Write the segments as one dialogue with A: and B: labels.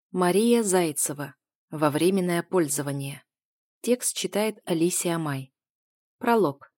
A: Мария Зайцева. Во временное пользование. Текст читает Алисия Май. Пролог.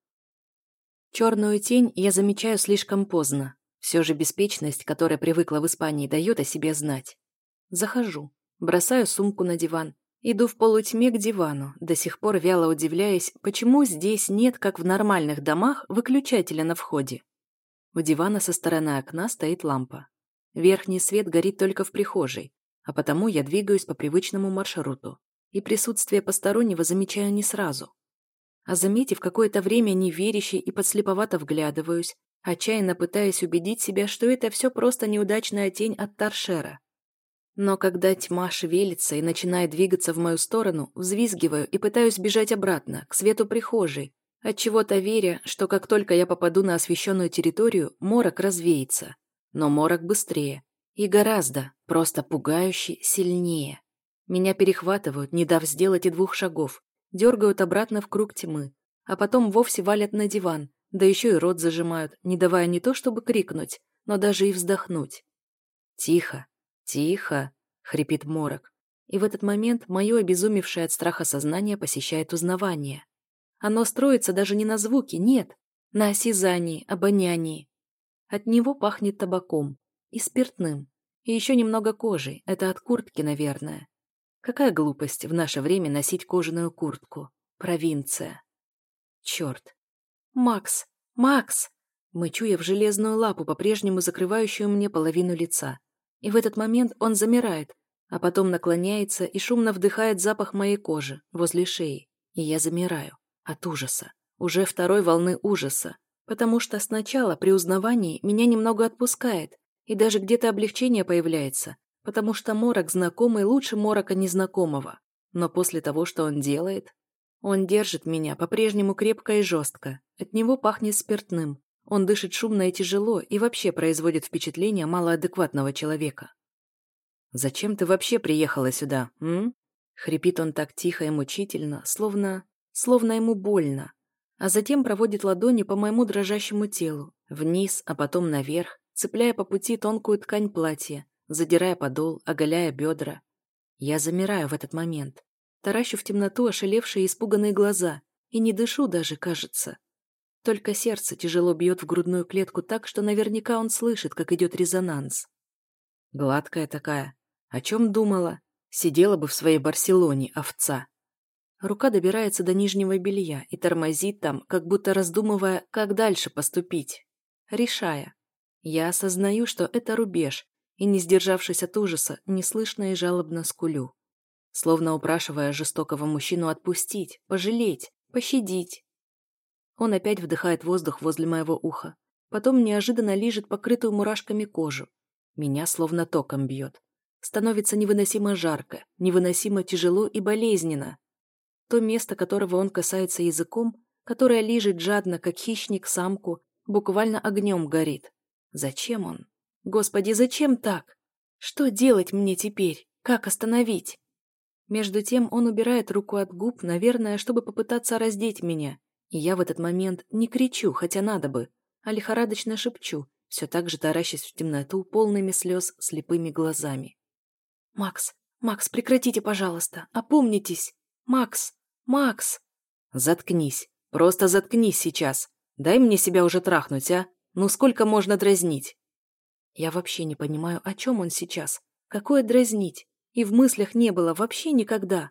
A: Черную тень я замечаю слишком поздно. Все же беспечность, которая привыкла в Испании, дает о себе знать. Захожу, бросаю сумку на диван, иду в полутьме к дивану, до сих пор вяло удивляясь, почему здесь нет, как в нормальных домах, выключателя на входе. У дивана со стороны окна стоит лампа. Верхний свет горит только в прихожей, а потому я двигаюсь по привычному маршруту, и присутствие постороннего замечаю не сразу. А заметив какое-то время неверяще и подслеповато вглядываюсь, отчаянно пытаясь убедить себя, что это все просто неудачная тень от торшера. Но когда тьма шевелится и начинает двигаться в мою сторону, взвизгиваю и пытаюсь бежать обратно, к свету прихожей, отчего-то веря, что как только я попаду на освещенную территорию, морок развеется. Но морок быстрее. И гораздо, просто пугающе, сильнее. Меня перехватывают, не дав сделать и 2 шагов, дергают обратно в круг тьмы, а потом вовсе валят на диван, да еще и рот зажимают, не давая не то чтобы крикнуть, но даже и вздохнуть. «Тихо, тихо!» — хрипит морок. И в этот момент мое обезумевшее от страха сознание посещает узнавание. Оно строится даже не на звуки, нет, на осязании, обонянии. От него пахнет табаком и спиртным, и еще немного кожей, это от куртки, наверное. Какая глупость в наше время носить кожаную куртку. Провинция. Черт. Макс! Макс! Мычу я в железную лапу, по-прежнему закрывающую мне половину лица. И в этот момент он замирает, а потом наклоняется и шумно вдыхает запах моей кожи возле шеи. И я замираю. От ужаса. Уже второй волны ужаса. Потому что сначала при узнавании меня немного отпускает, и даже где-то облегчение появляется, потому что морок знакомый лучше морока незнакомого. Но после того, что он делает... Он держит меня по-прежнему крепко и жестко. От него пахнет спиртным. Он дышит шумно и тяжело и вообще производит впечатление малоадекватного человека. «Зачем ты вообще приехала сюда, м?» Хрипит он так тихо и мучительно, словно ему больно. А затем проводит ладони по моему дрожащему телу, вниз, а потом наверх, цепляя по пути тонкую ткань платья, задирая подол, оголяя бедра. Я замираю в этот момент, таращу в темноту ошалевшие и испуганные глаза и не дышу даже, кажется. Только сердце тяжело бьет в грудную клетку так, что наверняка он слышит, как идет резонанс. Гладкая такая. О чем думала? Сидела бы в своей Барселоне, овца. Рука добирается до нижнего белья и тормозит там, как будто раздумывая, как дальше поступить. Решая. Я осознаю, что это рубеж, и, не сдержавшись от ужаса, неслышно и жалобно скулю. Словно упрашивая жестокого мужчину отпустить, пожалеть, пощадить. Он опять вдыхает воздух возле моего уха, потом неожиданно лижет покрытую мурашками кожу. Меня словно током бьет. Становится невыносимо жарко, невыносимо тяжело и болезненно. То место, которого он касается языком, которое лижет жадно, как хищник самку, буквально огнем горит. Зачем он? Господи, зачем так? Что делать мне теперь? Как остановить? Между тем он убирает руку от губ, наверное, чтобы попытаться раздеть меня. И я в этот момент не кричу, хотя надо бы, а лихорадочно шепчу, все так же таращась в темноту полными слез слепыми глазами. «Макс, Макс, прекратите, пожалуйста, опомнитесь! Макс! Макс!» «Заткнись, просто заткнись сейчас. Дай мне себя уже трахнуть, а? Ну сколько можно дразнить?» Я вообще не понимаю, о чем он сейчас. Какое дразнить? И в мыслях не было вообще никогда.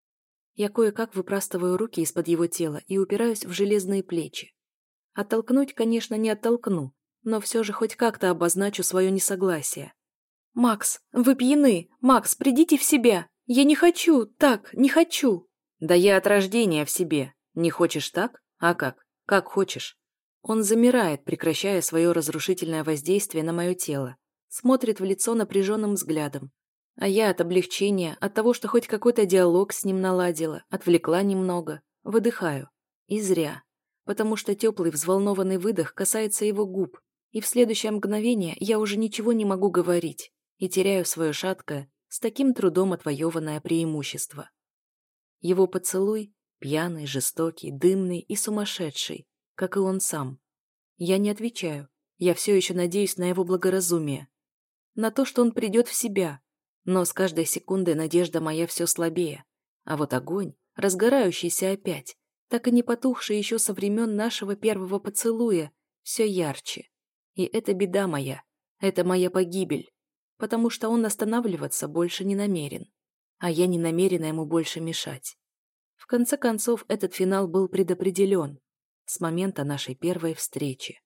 A: Я кое-как выпрастываю руки из-под его тела и упираюсь в железные плечи. Оттолкнуть, конечно, не оттолкну, но все же хоть как-то обозначу свое несогласие. «Макс, вы пьяны! Макс, придите в себя! Я не хочу! Так, не хочу!» «Да я от рождения в себе. Не хочешь так? А как? Как хочешь». Он замирает, прекращая свое разрушительное воздействие на мое тело. Смотрит в лицо напряженным взглядом. А я от облегчения, от того, что хоть какой-то диалог с ним наладила, отвлекла немного, выдыхаю. И зря. Потому что теплый взволнованный выдох касается его губ, и в следующее мгновение я уже ничего не могу говорить и теряю свое шаткое, с таким трудом отвоеванное преимущество. Его поцелуй пьяный, жестокий, дымный и сумасшедший, как и он сам. Я не отвечаю, я все еще надеюсь на его благоразумие. На то, что он придет в себя. Но с каждой секундой надежда моя все слабее. А вот огонь, разгорающийся опять, так и не потухший еще со времен нашего первого поцелуя, все ярче. И это беда моя, это моя погибель, потому что он останавливаться больше не намерен, а я не намерена ему больше мешать. В конце концов, этот финал был предопределен с момента нашей первой встречи.